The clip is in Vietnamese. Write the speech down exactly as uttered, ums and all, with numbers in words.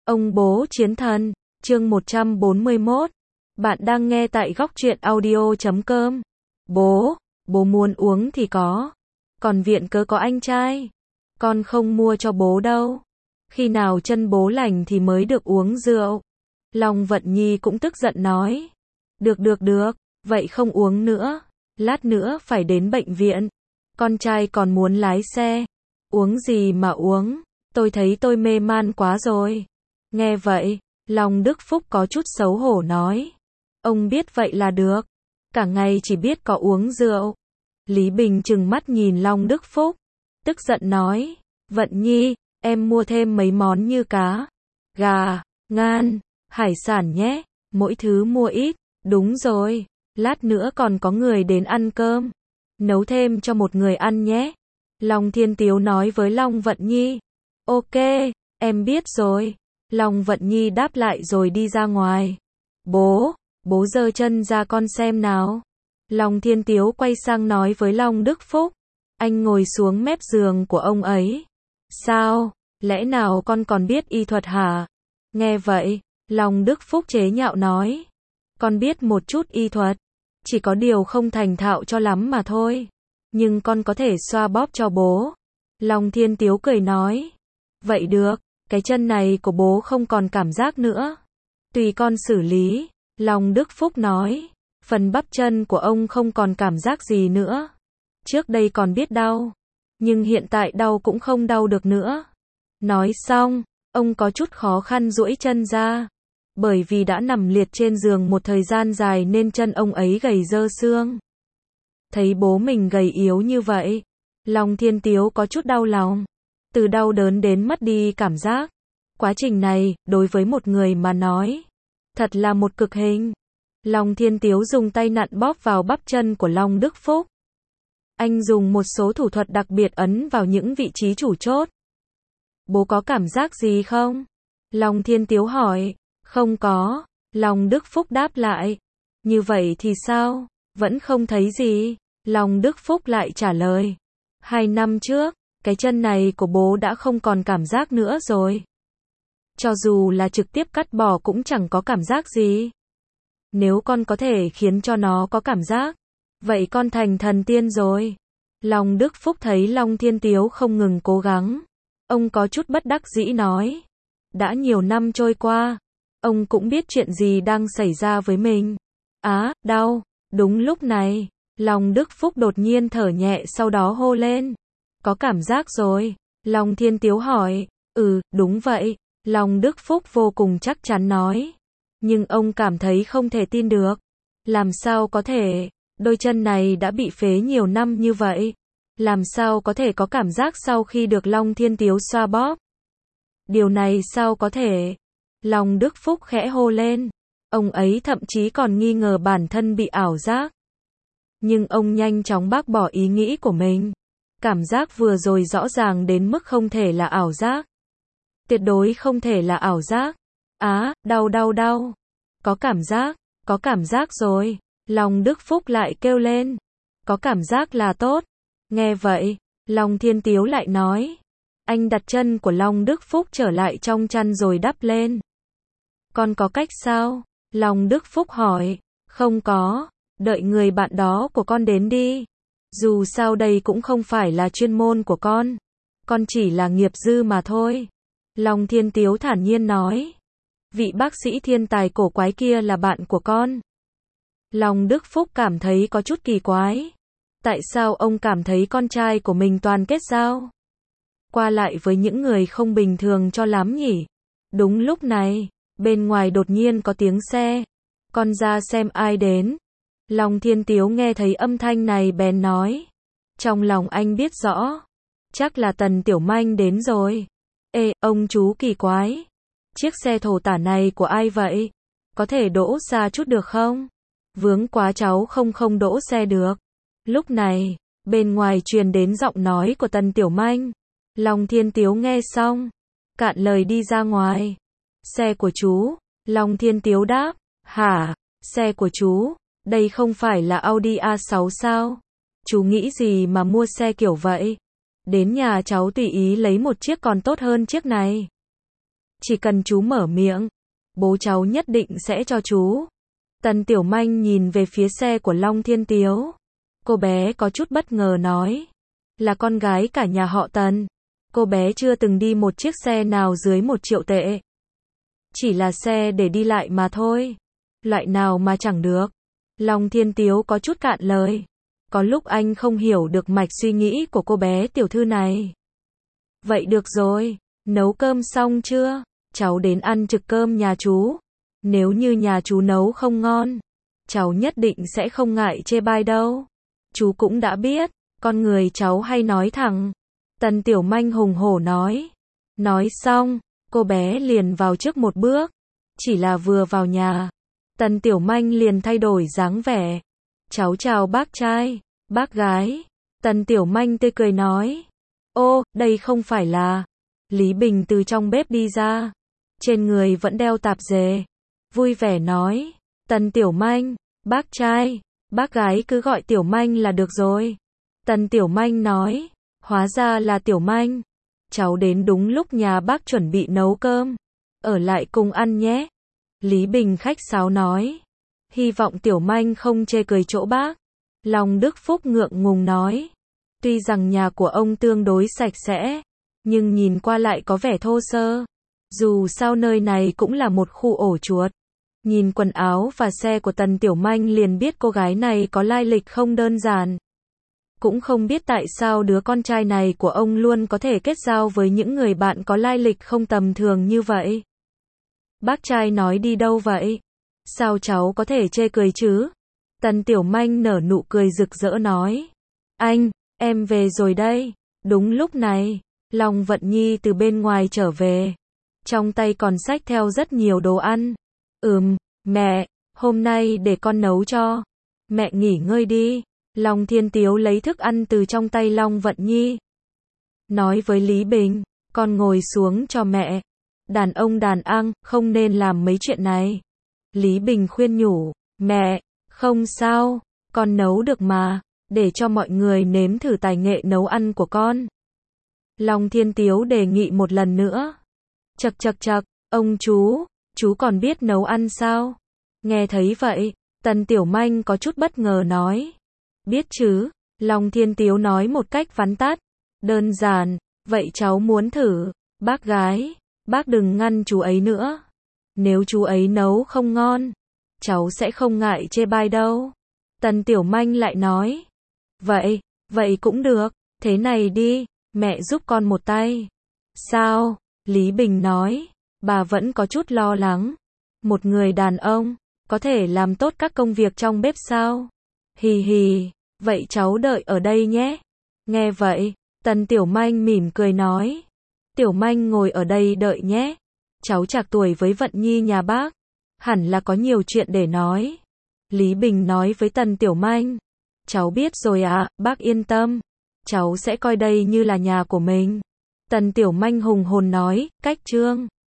Ông bố chiến thần, chương một trăm bốn mươi mốt. Bạn đang nghe tại góc truyện audio chấm com. Bố, bố muốn uống thì có. Còn viện cớ có anh trai. Con không mua cho bố đâu. Khi nào chân bố lành thì mới được uống rượu. Long Vận Nhi cũng tức giận nói. Được được được, vậy không uống nữa. Lát nữa phải đến bệnh viện. Con trai còn muốn lái xe. Uống gì mà uống, tôi thấy tôi mê man quá rồi. Nghe vậy, Long Đức Phúc có chút xấu hổ nói. Ông biết vậy là được. Cả ngày chỉ biết có uống rượu. Lý Bình trừng mắt nhìn Long Đức Phúc. Tức giận nói. Vận Nhi, em mua thêm mấy món như cá, gà, ngan, hải sản nhé. Mỗi thứ mua ít. Đúng rồi, lát nữa còn có người đến ăn cơm. Nấu thêm cho một người ăn nhé. Long Thiên Tiếu nói với Long Vận Nhi. Ok, em biết rồi. Long Vận Nhi đáp lại rồi đi ra ngoài. Bố, bố giơ chân ra con xem nào. Long Thiên Tiếu quay sang nói với Long Đức Phúc. Anh ngồi xuống mép giường của ông ấy. Sao, lẽ nào con còn biết y thuật hả? Nghe vậy, Long Đức Phúc chế nhạo nói. Con biết một chút y thuật. Chỉ có điều không thành thạo cho lắm mà thôi. Nhưng con có thể xoa bóp cho bố. Long Thiên Tiếu cười nói. Vậy được, cái chân này của bố không còn cảm giác nữa. Tùy con xử lý. Long Đức Phúc nói. Phần bắp chân của ông không còn cảm giác gì nữa. Trước đây còn biết đau. Nhưng hiện tại đau cũng không đau được nữa. Nói xong, ông có chút khó khăn duỗi chân ra. Bởi vì đã nằm liệt trên giường một thời gian dài nên chân ông ấy gầy rơ xương. Thấy bố mình gầy yếu như vậy, Long Thiên Tiếu có chút đau lòng. Từ đau đớn đến mất đi cảm giác. Quá trình này, đối với một người mà nói, thật là một cực hình. Long Thiên Tiếu dùng tay nặn bóp vào bắp chân của Long Đức Phúc. Anh dùng một số thủ thuật đặc biệt ấn vào những vị trí chủ chốt. Bố có cảm giác gì không? Long Thiên Tiếu hỏi. Không có. Long Đức Phúc đáp lại. Như vậy thì sao? Vẫn không thấy gì. Long Đức Phúc lại trả lời. Hai năm trước, cái chân này của bố đã không còn cảm giác nữa rồi. Cho dù là trực tiếp cắt bỏ cũng chẳng có cảm giác gì. Nếu con có thể khiến cho nó có cảm giác, vậy con thành thần tiên rồi. Long Đức Phúc thấy Long Thiên Tiếu không ngừng cố gắng. Ông có chút bất đắc dĩ nói. Đã nhiều năm trôi qua, ông cũng biết chuyện gì đang xảy ra với mình. Á, đau. Đúng lúc này, Long Đức Phúc đột nhiên thở nhẹ sau đó hô lên. Có cảm giác rồi. Long Thiên Tiếu hỏi. Ừ, đúng vậy. Long Đức Phúc vô cùng chắc chắn nói. Nhưng ông cảm thấy không thể tin được. Làm sao có thể, đôi chân này đã bị phế nhiều năm như vậy. Làm sao có thể có cảm giác sau khi được Long Thiên Tiếu xoa bóp. Điều này sao có thể. Long Đức Phúc khẽ hô lên. Ông ấy thậm chí còn nghi ngờ bản thân bị ảo giác. Nhưng ông nhanh chóng bác bỏ ý nghĩ của mình. Cảm giác vừa rồi rõ ràng đến mức không thể là ảo giác. Tuyệt đối không thể là ảo giác. Á, đau đau đau. Có cảm giác, có cảm giác rồi. Long Đức Phúc lại kêu lên. Có cảm giác là tốt. Nghe vậy, Long Thiên Tiếu lại nói. Anh đặt chân của Long Đức Phúc trở lại trong chăn rồi đắp lên. Con có cách sao? Long Đức Phúc hỏi. Không có, đợi người bạn đó của con đến đi. Dù sao đây cũng không phải là chuyên môn của con. Con chỉ là nghiệp dư mà thôi. Long Thiên Tiếu thản nhiên nói. Vị bác sĩ thiên tài cổ quái kia là bạn của con. Long Đức Phúc cảm thấy có chút kỳ quái. Tại sao ông cảm thấy con trai của mình toàn kết giao qua lại với những người không bình thường cho lắm nhỉ? Đúng lúc này, bên ngoài đột nhiên có tiếng xe. Con ra xem ai đến. Long Thiên Tiếu nghe thấy âm thanh này bèn nói. Trong lòng anh biết rõ. Chắc là Tần Tiểu Manh đến rồi. Ê, ông chú kỳ quái. Chiếc xe thổ tả này của ai vậy? Có thể đỗ xa chút được không? Vướng quá cháu không không đỗ xe được. Lúc này, bên ngoài truyền đến giọng nói của Tần Tiểu Manh. Long Thiên Tiếu nghe xong, cạn lời đi ra ngoài. Xe của chú. Long Thiên Tiếu đáp. Hả? Xe của chú? Đây không phải là Audi a sáu sao? Chú nghĩ gì mà mua xe kiểu vậy? Đến nhà cháu tùy ý lấy một chiếc còn tốt hơn chiếc này. Chỉ cần chú mở miệng, bố cháu nhất định sẽ cho chú. Tần Tiểu Manh nhìn về phía xe của Long Thiên Tiếu. Cô bé có chút bất ngờ nói. Là con gái cả nhà họ Tần. Cô bé chưa từng đi một chiếc xe nào dưới một triệu tệ. Chỉ là xe để đi lại mà thôi. Loại nào mà chẳng được. Long Thiên Tiếu có chút cạn lời. Có lúc anh không hiểu được mạch suy nghĩ của cô bé tiểu thư này. Vậy được rồi, nấu cơm xong chưa? Cháu đến ăn trực cơm nhà chú. Nếu như nhà chú nấu không ngon, cháu nhất định sẽ không ngại chê bai đâu. Chú cũng đã biết, con người cháu hay nói thẳng. Tần Tiểu Manh hùng hổ nói. Nói xong, cô bé liền vào trước một bước. Chỉ là vừa vào nhà, Tần Tiểu Manh liền thay đổi dáng vẻ. Cháu chào bác trai, bác gái. Tần Tiểu Manh tươi cười nói. Ô, đây không phải là... Lý Bình từ trong bếp đi ra. Trên người vẫn đeo tạp dề. Vui vẻ nói. Tần Tiểu Manh, bác trai, bác gái cứ gọi Tiểu Manh là được rồi. Tần Tiểu Manh nói. Hóa ra là Tiểu Manh. Cháu đến đúng lúc nhà bác chuẩn bị nấu cơm. Ở lại cùng ăn nhé. Lý Bình khách sáo nói. Hy vọng Tiểu Manh không chê cười chỗ bác. Long Đức Phúc ngượng ngùng nói. Tuy rằng nhà của ông tương đối sạch sẽ, nhưng nhìn qua lại có vẻ thô sơ. Dù sao nơi này cũng là một khu ổ chuột. Nhìn quần áo và xe của Tần Tiểu Manh liền biết cô gái này có lai lịch không đơn giản. Cũng không biết tại sao đứa con trai này của ông luôn có thể kết giao với những người bạn có lai lịch không tầm thường như vậy. Bác trai nói đi đâu vậy? Sao cháu có thể chê cười chứ? Tần Tiểu Manh nở nụ cười rực rỡ nói. Anh, em về rồi đây. Đúng lúc này, Long Vận Nhi từ bên ngoài trở về. Trong tay còn xách theo rất nhiều đồ ăn. Ừm, mẹ, hôm nay để con nấu cho. Mẹ nghỉ ngơi đi. Long Thiên Tiếu lấy thức ăn từ trong tay Long Vận Nhi. Nói với Lý Bình, con ngồi xuống cho mẹ. Đàn ông đàn ăn, không nên làm mấy chuyện này. Lý Bình khuyên nhủ, mẹ, không sao, con nấu được mà, để cho mọi người nếm thử tài nghệ nấu ăn của con. Long Thiên Tiếu đề nghị một lần nữa. Chậc chậc chậc, ông chú, chú còn biết nấu ăn sao? Nghe thấy vậy, Tần Tiểu Manh có chút bất ngờ nói. Biết chứ, Long Thiên Tiếu nói một cách vắn tắt. Đơn giản, vậy cháu muốn thử, bác gái, bác đừng ngăn chú ấy nữa. Nếu chú ấy nấu không ngon, cháu sẽ không ngại chê bai đâu. Tần Tiểu Manh lại nói. Vậy, vậy cũng được, thế này đi, mẹ giúp con một tay. Sao? Lý Bình nói, bà vẫn có chút lo lắng. Một người đàn ông, có thể làm tốt các công việc trong bếp sao? Hì hì, vậy cháu đợi ở đây nhé. Nghe vậy, Tần Tiểu Manh mỉm cười nói. Tiểu Manh ngồi ở đây đợi nhé. Cháu trạc tuổi với Vận Nhi nhà bác. Hẳn là có nhiều chuyện để nói. Lý Bình nói với Tần Tiểu Manh. Cháu biết rồi ạ, à, bác yên tâm. Cháu sẽ coi đây như là nhà của mình. Tần Tiểu Manh hùng hồn nói, cách trương.